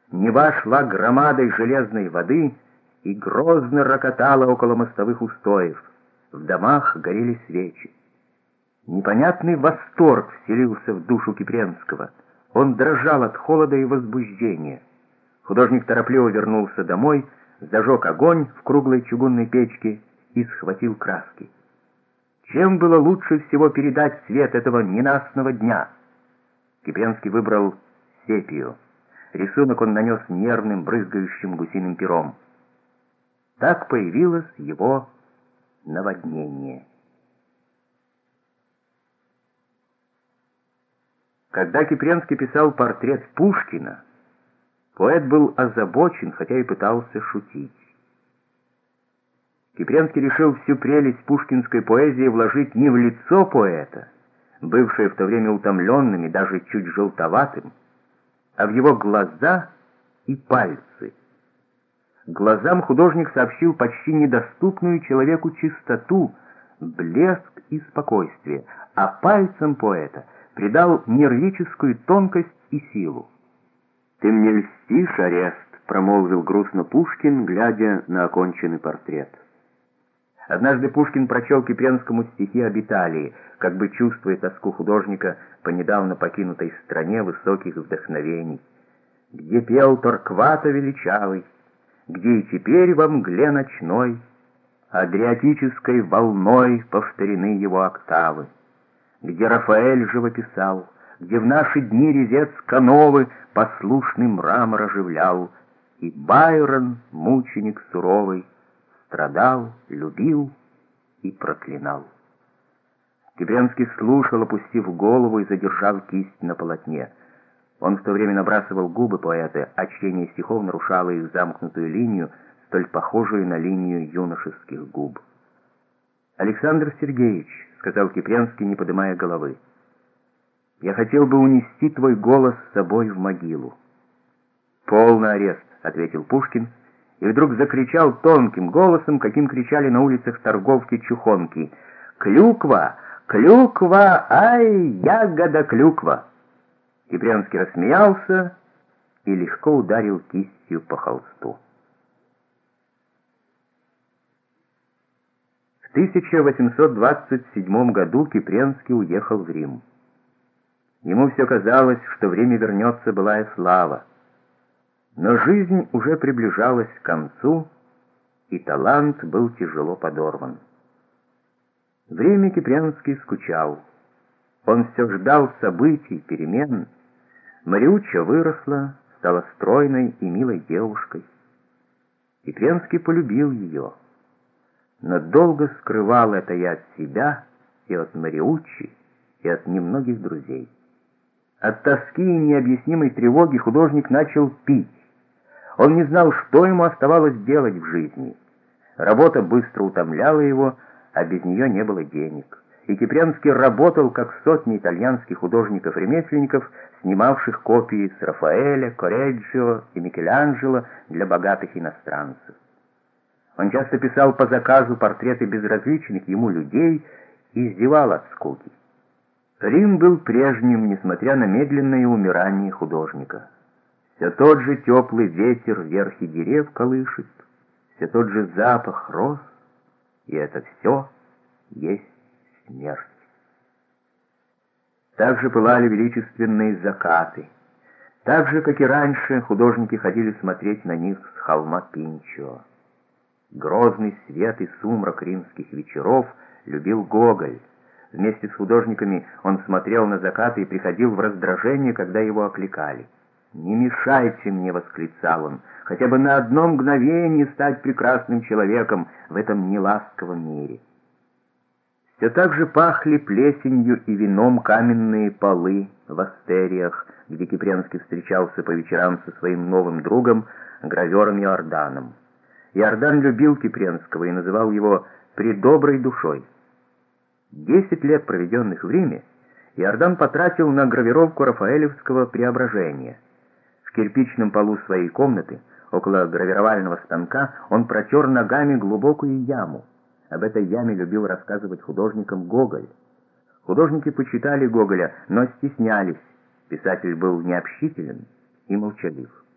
Нева шла громадой железной воды и грозно рокотала около мостовых устоев. В домах горели свечи. Непонятный восторг вселился в душу Кипренского. Он дрожал от холода и возбуждения. Художник торопливо вернулся домой, зажег огонь в круглой чугунной печке и схватил краски. Чем было лучше всего передать цвет этого ненастного дня? Кипренский выбрал сепию. Рисунок он нанес нервным, брызгающим гусиным пером. Так появилось его наводнение. Когда Кипренский писал портрет Пушкина, поэт был озабочен, хотя и пытался шутить. Кипренский решил всю прелесть пушкинской поэзии вложить не в лицо поэта, бывшее в то время утомленным и даже чуть желтоватым, а в его глаза и пальцы. Глазам художник сообщил почти недоступную человеку чистоту, блеск и спокойствие, а пальцам поэта придал нервическую тонкость и силу. «Ты мне льстишь, Арест», — промолвил грустно Пушкин, глядя на оконченный портрет. Однажды Пушкин прочел Кипренскому стихи об Италии, как бы чувствуя тоску художника по недавно покинутой стране высоких вдохновений, где пел Торквато величавый, где и теперь во мгле ночной адриатической волной повторены его октавы, где Рафаэль живописал, где в наши дни резец Кановы послушный мрамор оживлял, и Байрон, мученик суровый, страдал, любил и проклинал. Кипренский слушал, опустив голову и задержав кисть на полотне. Он в то время набрасывал губы поэта, а чтение стихов нарушало их замкнутую линию, столь похожую на линию юношеских губ. «Александр Сергеевич», — сказал Кипренский, не поднимая головы, — «я хотел бы унести твой голос с собой в могилу». «Полный арест», — ответил Пушкин, и вдруг закричал тонким голосом, каким кричали на улицах торговки-чухонки: «Клюква! Клюква! Ай, ягода клюква!» Кипренский рассмеялся и легко ударил кистью по холсту. В 1827 году Кипренский уехал в Рим. Ему все казалось, что время вернется былая слава. Но жизнь уже приближалась к концу, и талант был тяжело подорван. В Риме Кипренский скучал. Он все ждал событий, перемен. Мариуччо выросла, стала стройной и милой девушкой. Кипренский полюбил ее, но долго скрывал это и от себя, и от Мариуччи, и от немногих друзей. От тоски и необъяснимой тревоги художник начал пить. Он не знал, что ему оставалось делать в жизни. Работа быстро утомляла его, а без нее не было денег. И Кипренский работал, как сотни итальянских художников-ремесленников, снимавших копии с Рафаэля, Корреджио и Микеланджело для богатых иностранцев. Он часто писал по заказу портреты безразличных ему людей и издевал от скуки. Рим был прежним, несмотря на медленное умирание художника. Все тот же теплый ветер верхи дерев колышет, все тот же запах роз, и это все есть смерть. Так же пылали величественные закаты. Так же, как и раньше, художники ходили смотреть на них с холма Пинчо. Грозный свет и сумрак римских вечеров любил Гоголь. Вместе с художниками он смотрел на закаты и приходил в раздражение, когда его окликали. «Не мешайте мне», — восклицал он, — «хотя бы на одно мгновение стать прекрасным человеком в этом неласковом мире». Все так же пахли плесенью и вином каменные полы в астериях, где Кипренский встречался по вечерам со своим новым другом, гравером Иорданом. Иордан любил Кипренского и называл его «предоброй душой». 10 лет, проведенных в Риме, Иордан потратил на гравировку рафаэлевского «Преображения». В кирпичном полу своей комнаты, около гравировального станка, он протер ногами глубокую яму. Об этой яме любил рассказывать художникам Гоголь. Художники почитали Гоголя, но стеснялись. Писатель был необщителен и молчалив.